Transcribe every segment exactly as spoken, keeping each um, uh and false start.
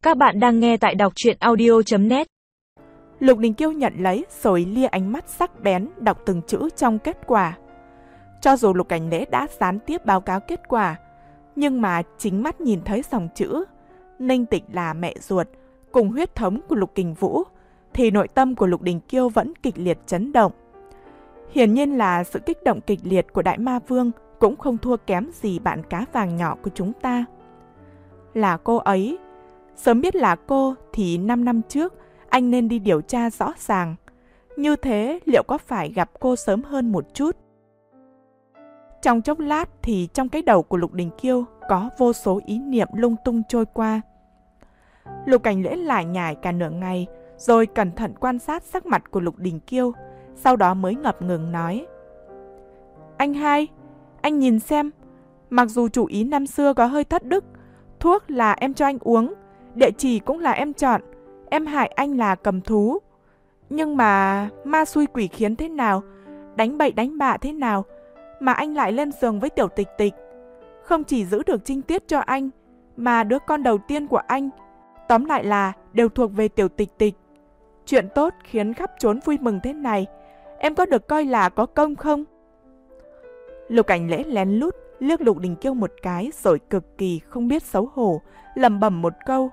Các bạn đang nghe tại đọc truyện audio chấm net. Lục Đình Kiêu nhận lấy rồi lia ánh mắt sắc bén đọc từng chữ trong kết quả. Cho dù Lục Cảnh Lễ đã gián tiếp báo cáo kết quả, nhưng mà chính mắt nhìn thấy dòng chữ Ninh Tịch là mẹ ruột cùng huyết thống của Lục Kình Vũ, thì nội tâm của Lục Đình Kiêu vẫn kịch liệt chấn động. Hiển nhiên là sự kích động kịch liệt của Đại Ma Vương cũng không thua kém gì bạn cá vàng nhỏ của chúng ta. Là cô ấy. Sớm biết là cô thì năm năm trước anh nên đi điều tra rõ ràng. Như thế liệu có phải gặp cô sớm hơn một chút? Trong chốc lát thì trong cái đầu của Lục Đình Kiêu có vô số ý niệm lung tung trôi qua. Lục Cảnh Lễ lải nhải cả nửa ngày rồi cẩn thận quan sát sắc mặt của Lục Đình Kiêu, sau đó mới ngập ngừng nói: Anh hai, anh nhìn xem, mặc dù chủ ý năm xưa có hơi thất đức, thuốc là em cho anh uống, địa chỉ cũng là em chọn, em hại anh là cầm thú. Nhưng mà ma xui quỷ khiến thế nào, đánh bậy đánh bạ thế nào, mà anh lại lên giường với Tiểu Tịch Tịch. Không chỉ giữ được Trinh Tiết cho anh, mà đứa con đầu tiên của anh, tóm lại là đều thuộc về Tiểu Tịch Tịch. Chuyện tốt khiến khắp trốn vui mừng thế này, em có được coi là có công không? Lục Cảnh Lễ lén lút liếc Lục Đình Kiêu một cái rồi cực kỳ không biết xấu hổ, lẩm bẩm một câu: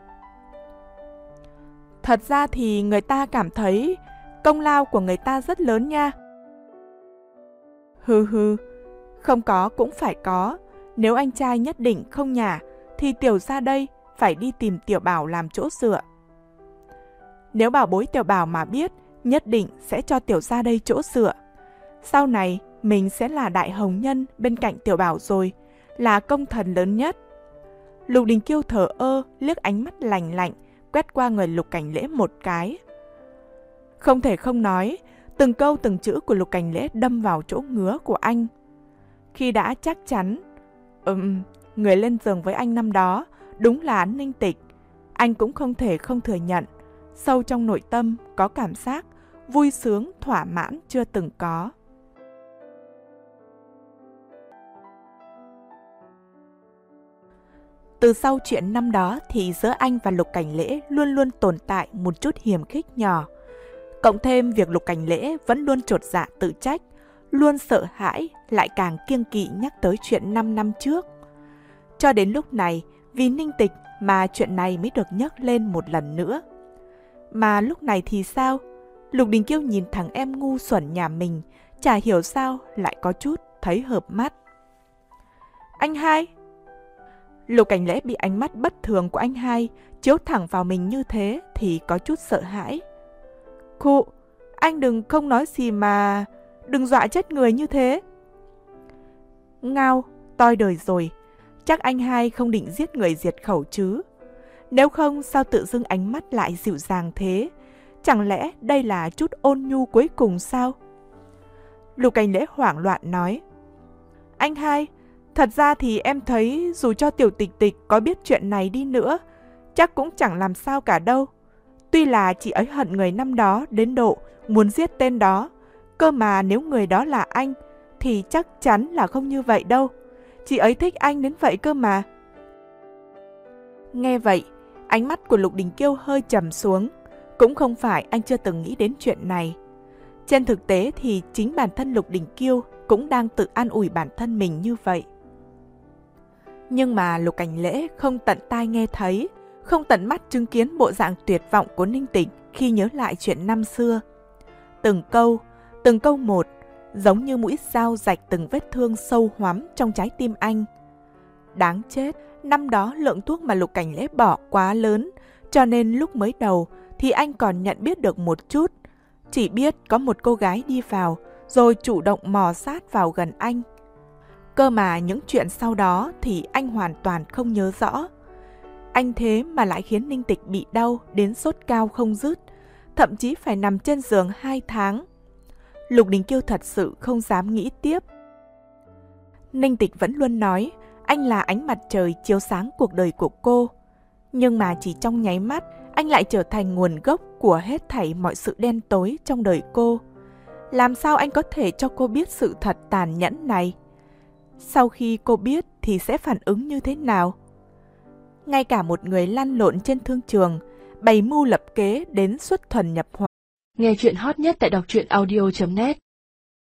Thật ra thì người ta cảm thấy công lao của người ta rất lớn nha. Hừ hừ, không có cũng phải có. Nếu anh trai nhất định không nhả, thì Tiểu ra đây phải đi tìm Tiểu Bảo làm chỗ dựa. Nếu bảo bối Tiểu Bảo mà biết, nhất định sẽ cho Tiểu ra đây chỗ dựa. Sau này mình sẽ là đại hồng nhân bên cạnh Tiểu Bảo rồi, là công thần lớn nhất. Lục Đình Kiêu thở ơ liếc ánh mắt lạnh lạnh quét qua người Lục Cảnh Lễ một cái. Không thể không nói, từng câu từng chữ của Lục Cảnh Lễ đâm vào chỗ ngứa của anh. Khi đã chắc chắn ừm, người lên giường với anh năm đó đúng là Ninh Tịch, anh cũng không thể không thừa nhận, sâu trong nội tâm có cảm giác vui sướng thỏa mãn chưa từng có. Từ sau chuyện năm đó thì giữa anh và Lục Cảnh Lễ luôn luôn tồn tại một chút hiềm khích nhỏ. Cộng thêm việc Lục Cảnh Lễ vẫn luôn chột dạ tự trách, luôn sợ hãi, lại càng kiêng kỵ nhắc tới chuyện năm năm trước. Cho đến lúc này, vì Ninh Tịch mà chuyện này mới được nhắc lên một lần nữa. Mà lúc này thì sao? Lục Đình Kiêu nhìn thằng em ngu xuẩn nhà mình, chả hiểu sao lại có chút thấy hợp mắt. Anh hai! Lục Cảnh Lễ bị ánh mắt bất thường của anh hai chiếu thẳng vào mình như thế thì có chút sợ hãi. Khụ, anh đừng không nói gì mà, đừng dọa chết người như thế. Ngao, toi đời rồi, chắc anh hai không định giết người diệt khẩu chứ. Nếu không sao tự dưng ánh mắt lại dịu dàng thế, chẳng lẽ đây là chút ôn nhu cuối cùng sao? Lục Cảnh Lễ hoảng loạn nói: Anh hai, thật ra thì em thấy dù cho Tiểu Tịch Tịch có biết chuyện này đi nữa, chắc cũng chẳng làm sao cả đâu. Tuy là chị ấy hận người năm đó đến độ muốn giết tên đó, cơ mà nếu người đó là anh, thì chắc chắn là không như vậy đâu. Chị ấy thích anh đến vậy cơ mà. Nghe vậy, ánh mắt của Lục Đình Kiêu hơi trầm xuống. Cũng không phải anh chưa từng nghĩ đến chuyện này. Trên thực tế thì chính bản thân Lục Đình Kiêu cũng đang tự an ủi bản thân mình như vậy. Nhưng mà Lục Cảnh Lễ không tận tai nghe thấy, không tận mắt chứng kiến bộ dạng tuyệt vọng của Ninh Tịch khi nhớ lại chuyện năm xưa. Từng câu, từng câu một, giống như mũi dao rạch từng vết thương sâu hoắm trong trái tim anh. Đáng chết, năm đó lượng thuốc mà Lục Cảnh Lễ bỏ quá lớn, cho nên lúc mới đầu thì anh còn nhận biết được một chút. Chỉ biết có một cô gái đi vào, rồi chủ động mò sát vào gần anh. Cơ mà những chuyện sau đó thì anh hoàn toàn không nhớ rõ. Anh thế mà lại khiến Ninh Tịch bị đau đến sốt cao không dứt, thậm chí phải nằm trên giường hai tháng. Lục Đình Kiêu thật sự không dám nghĩ tiếp. Ninh Tịch vẫn luôn nói anh là ánh mặt trời chiếu sáng cuộc đời của cô. Nhưng mà chỉ trong nháy mắt, anh lại trở thành nguồn gốc của hết thảy mọi sự đen tối trong đời cô. Làm sao anh có thể cho cô biết sự thật tàn nhẫn này? Sau khi cô biết thì sẽ phản ứng như thế nào? ngay cả một người lăn lộn trên thương trường, bày mưu lập kế đến xuất thuần nhập hóa. Nghe chuyện hot nhất tại đọc truyện audio chấm net